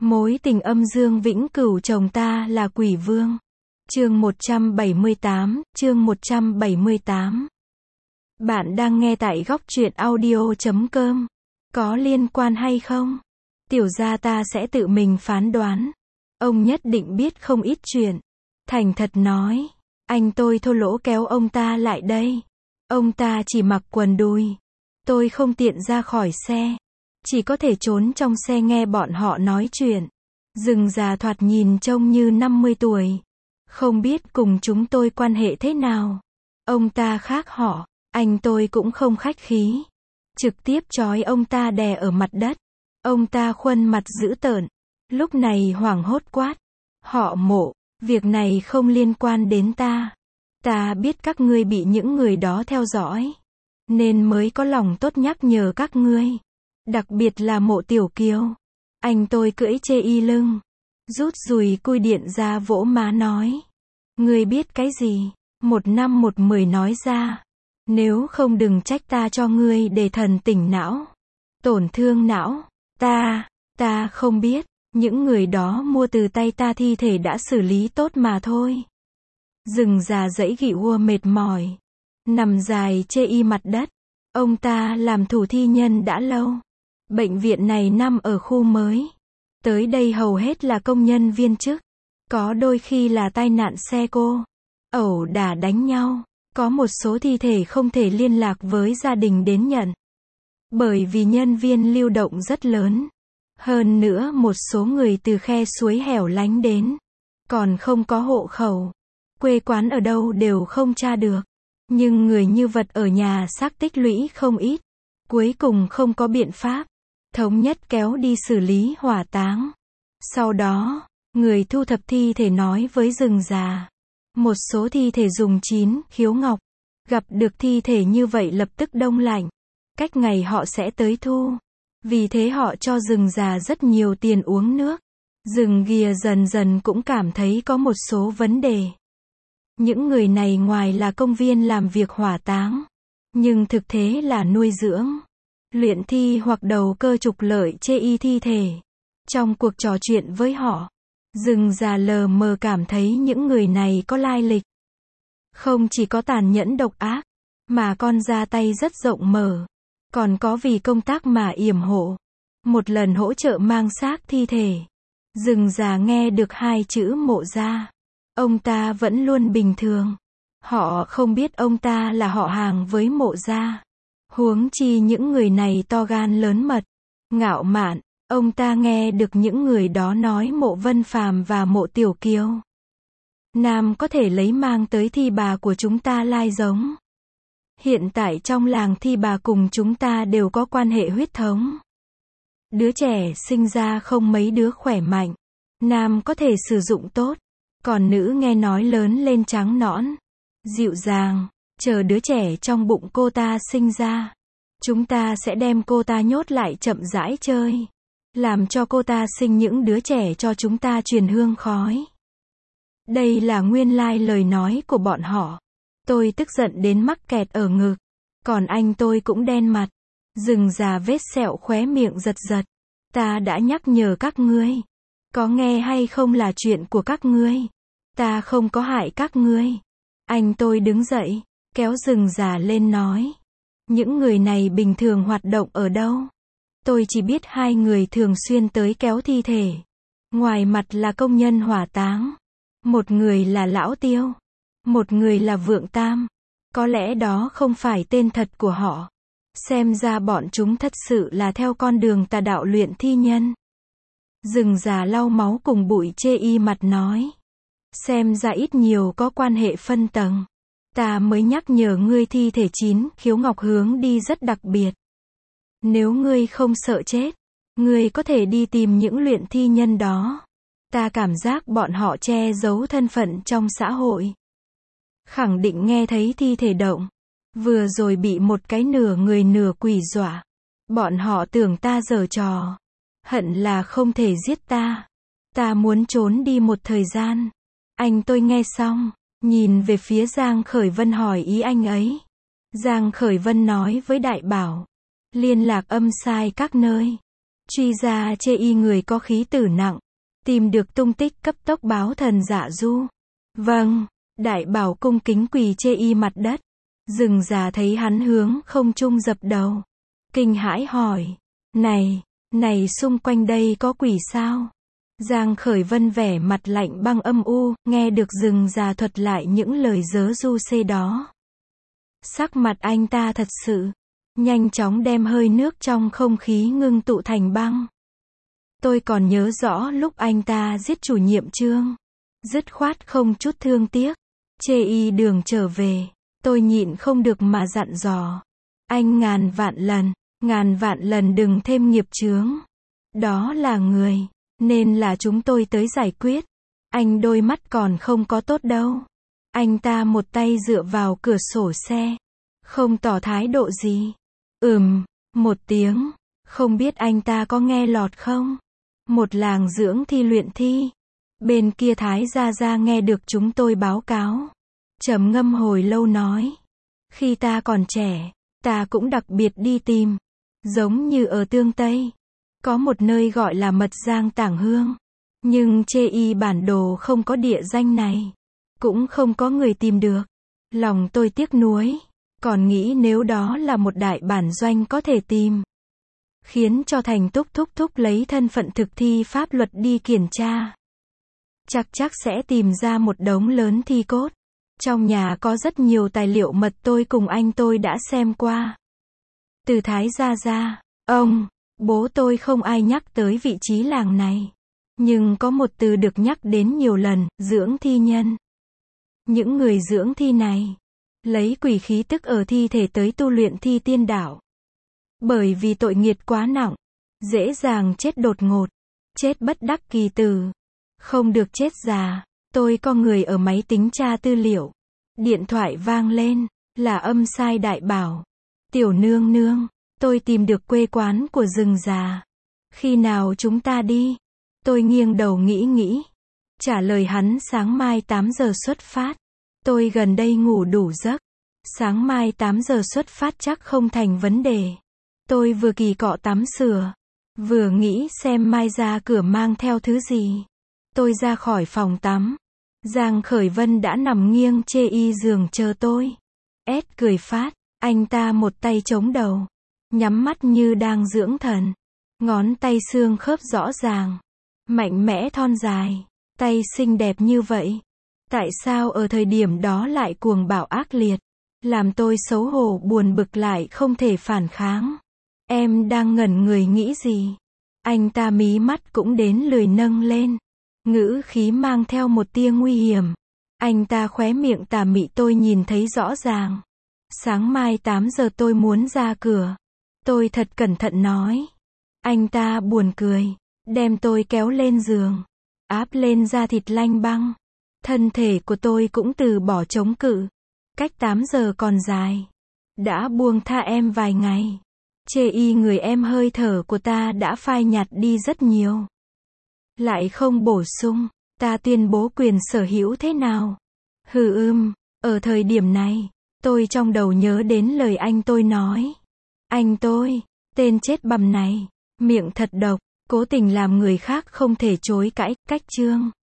Mối tình âm dương vĩnh cửu chồng ta là quỷ vương. Chương 178, chương 178. Bạn đang nghe tại góc truyện audio.com. Có liên quan hay không? Tiểu gia ta sẽ tự mình phán đoán. Ông nhất định biết không ít chuyện. Thành thật nói, anh tôi thô lỗ kéo ông ta lại đây. Ông ta chỉ mặc quần đùi. Tôi không tiện ra khỏi xe. Chỉ có thể trốn trong xe nghe bọn họ nói chuyện. Rừng già thoạt nhìn trông như 50 tuổi. Không biết cùng chúng tôi quan hệ thế nào. Ông ta khác họ, anh tôi cũng không khách khí. Trực tiếp trói ông ta đè ở mặt đất. Ông ta khuôn mặt dữ tợn. Lúc này hoảng hốt quát. Họ Mộ, việc này không liên quan đến ta. Ta biết các ngươi bị những người đó theo dõi. Nên mới có lòng tốt nhắc nhở các ngươi. Đặc biệt là Mộ Tiểu Kiều. Anh tôi cưỡi chê y lưng. Rút dùi cui điện ra vỗ má nói. Ngươi biết cái gì? 1 năm 1 10 nói ra. Nếu không đừng trách ta cho ngươi để thần tỉnh não. Tổn thương não. Ta không biết. Những người đó mua từ tay ta thi thể đã xử lý tốt mà thôi. Rừng già dãy gị ua mệt mỏi. Nằm dài chê y mặt đất. Ông ta làm thủ thi nhân đã lâu. Bệnh viện này nằm ở khu mới. Tới đây hầu hết là công nhân viên chức. Có đôi khi là tai nạn xe cộ, ẩu đả đánh nhau. Có một số thi thể không thể liên lạc với gia đình đến nhận. Bởi vì nhân viên lưu động rất lớn. Hơn nữa một số người từ khe suối hẻo lánh đến. Còn không có hộ khẩu. Quê quán ở đâu đều không tra được. Nhưng người như vật ở nhà xác tích lũy không ít. Cuối cùng không có biện pháp. Thống nhất kéo đi xử lý hỏa táng. Sau đó, người thu thập thi thể nói với rừng già. Một số thi thể dùng chín, khiếu ngọc. Gặp được thi thể như vậy lập tức đông lạnh. Cách ngày họ sẽ tới thu. Vì thế họ cho rừng già rất nhiều tiền uống nước. Rừng ghìa dần dần cũng cảm thấy có một số vấn đề. Những người này ngoài là công viên làm việc hỏa táng. Nhưng thực tế là nuôi dưỡng. Luyện thi hoặc đầu cơ trục lợi chê y thi thể. Trong cuộc trò chuyện với họ, rừng già lờ mờ cảm thấy những người này có lai lịch. Không chỉ có tàn nhẫn độc ác, mà con ra tay rất rộng mở. Còn có vì công tác mà yểm hộ. Một lần hỗ trợ mang xác thi thể. Rừng già nghe được 2 chữ Mộ gia. Ông ta vẫn luôn bình thường. Họ không biết ông ta là họ hàng với Mộ gia. Huống chi những người này to gan lớn mật, ngạo mạn. Ông ta nghe được những người đó nói Mộ Vân Phàm và Mộ Tiểu Kiều Nam có thể lấy mang tới thi bà của chúng ta lai giống. Hiện tại trong làng thi bà cùng chúng ta đều có quan hệ huyết thống. Đứa trẻ sinh ra không mấy đứa khỏe mạnh. Nam có thể sử dụng tốt. Còn nữ nghe nói lớn lên trắng nõn, dịu dàng. Chờ đứa trẻ trong bụng cô ta sinh ra. Chúng ta sẽ đem cô ta nhốt lại chậm rãi chơi. Làm cho cô ta sinh những đứa trẻ cho chúng ta truyền hương khói. Đây là nguyên lai lời nói của bọn họ. Tôi tức giận đến mắc kẹt ở ngực. Còn anh tôi cũng đen mặt. Rừng già vết sẹo khóe miệng giật giật. Ta đã nhắc nhở các ngươi. Có nghe hay không là chuyện của các ngươi. Ta không có hại các ngươi. Anh tôi đứng dậy, kéo rừng già lên nói. Những người này bình thường hoạt động ở đâu? Tôi chỉ biết 2 người thường xuyên tới kéo thi thể. Ngoài mặt là công nhân hỏa táng. Một người là Lão Tiêu. Một người là Vượng Tam. Có lẽ đó không phải tên thật của họ. Xem ra bọn chúng thật sự là theo con đường tà đạo luyện thi nhân. Rừng già lau máu cùng bụi chê y mặt nói. Xem ra ít nhiều có quan hệ phân tầng. Ta mới nhắc nhở ngươi thi thể 9, khiếu ngọc hướng đi rất đặc biệt. Nếu ngươi không sợ chết, ngươi có thể đi tìm những luyện thi nhân đó. Ta cảm giác bọn họ che giấu thân phận trong xã hội. Khẳng định nghe thấy thi thể động. Vừa rồi bị một cái nửa người nửa quỷ dọa. Bọn họ tưởng ta giở trò. Hận là không thể giết ta. Ta muốn trốn đi một thời gian. Anh tôi nghe xong, nhìn về phía Giang Khởi Vân hỏi ý anh ấy. Giang Khởi Vân nói với Đại Bảo. Liên lạc âm sai các nơi. Truy ra chê y người có khí tử nặng. Tìm được tung tích cấp tốc báo thần Dạ Du. Vâng. Đại bảo cung kính quỳ chê y mặt đất. Rừng già thấy hắn hướng không trung dập đầu. Kinh hãi hỏi. Này xung quanh đây có quỷ sao? Giang Khởi Vân vẻ mặt lạnh băng âm u, nghe được rừng già thuật lại những lời dớ du xê đó. Sắc mặt anh ta thật sự, nhanh chóng đem hơi nước trong không khí ngưng tụ thành băng. Tôi còn nhớ rõ lúc anh ta giết chủ nhiệm Trương. Dứt khoát không chút thương tiếc. Chê y đường trở về, tôi nhịn không được mà dặn dò. Anh ngàn vạn lần đừng thêm nghiệp chướng. Đó là người, nên là chúng tôi tới giải quyết. Anh đôi mắt còn không có tốt đâu. Anh ta một tay dựa vào cửa sổ xe, không tỏ thái độ gì. Một tiếng, không biết anh ta có nghe lọt không? Một làng dưỡng thi luyện thi. Bên kia Thái Gia Gia nghe được chúng tôi báo cáo. Trầm ngâm hồi lâu nói. Khi ta còn trẻ, ta cũng đặc biệt đi tìm. Giống như ở Tương Tây. Có một nơi gọi là Mật Giang Tảng Hương. Nhưng chê y bản đồ không có địa danh này. Cũng không có người tìm được. Lòng tôi tiếc nuối. Còn nghĩ nếu đó là một đại bản doanh có thể tìm. Khiến cho Thành Túc thúc lấy thân phận thực thi pháp luật đi kiểm tra. Chắc sẽ tìm ra một đống lớn thi cốt. Trong nhà có rất nhiều tài liệu mật tôi cùng anh tôi đã xem qua. Từ Thái Gia Gia, ông, bố tôi không ai nhắc tới vị trí làng này. Nhưng có một từ được nhắc đến nhiều lần, dưỡng thi nhân. Những người dưỡng thi này, lấy quỷ khí tức ở thi thể tới tu luyện thi tiên đạo. Bởi vì tội nghiệt quá nặng, dễ dàng chết đột ngột, chết bất đắc kỳ tử. Không được chết già. Tôi có người ở máy tính tra tư liệu. Điện thoại vang lên, là âm sai đại bảo. Tiểu nương nương, tôi tìm được quê quán của rừng già. Khi nào chúng ta đi? Tôi nghiêng đầu nghĩ. Trả lời hắn sáng mai 8 giờ xuất phát. Tôi gần đây ngủ đủ giấc. Sáng mai 8 giờ xuất phát chắc không thành vấn đề. Tôi vừa kỳ cọ tắm sửa, vừa nghĩ xem mai ra cửa mang theo thứ gì. Tôi ra khỏi phòng tắm. Giang Khởi Vân đã nằm nghiêng chê y giường chờ tôi. Cười phát, anh ta một tay chống đầu, nhắm mắt như đang dưỡng thần. Ngón tay xương khớp rõ ràng, mạnh mẽ thon dài, tay xinh đẹp như vậy. Tại sao ở thời điểm đó lại cuồng bạo ác liệt, làm tôi xấu hổ buồn bực lại không thể phản kháng. Em đang ngẩn người nghĩ gì? Anh ta mí mắt cũng đến lười nâng lên. Ngữ khí mang theo một tia nguy hiểm. Anh ta khóe miệng tà mị tôi nhìn thấy rõ ràng. Sáng mai 8 giờ tôi muốn ra cửa. Tôi thật cẩn thận nói. Anh ta buồn cười, đem tôi kéo lên giường, áp lên da thịt lanh băng. Thân thể của tôi cũng từ bỏ chống cự. Cách 8 giờ còn dài. Đã buông tha em vài ngày. Chê y người em hơi thở của ta đã phai nhạt đi rất nhiều. Lại không bổ sung, ta tuyên bố quyền sở hữu thế nào? Ở thời điểm này, tôi trong đầu nhớ đến lời anh tôi nói. Anh tôi, tên chết bầm này, miệng thật độc, cố tình làm người khác không thể chối cãi, cách chương.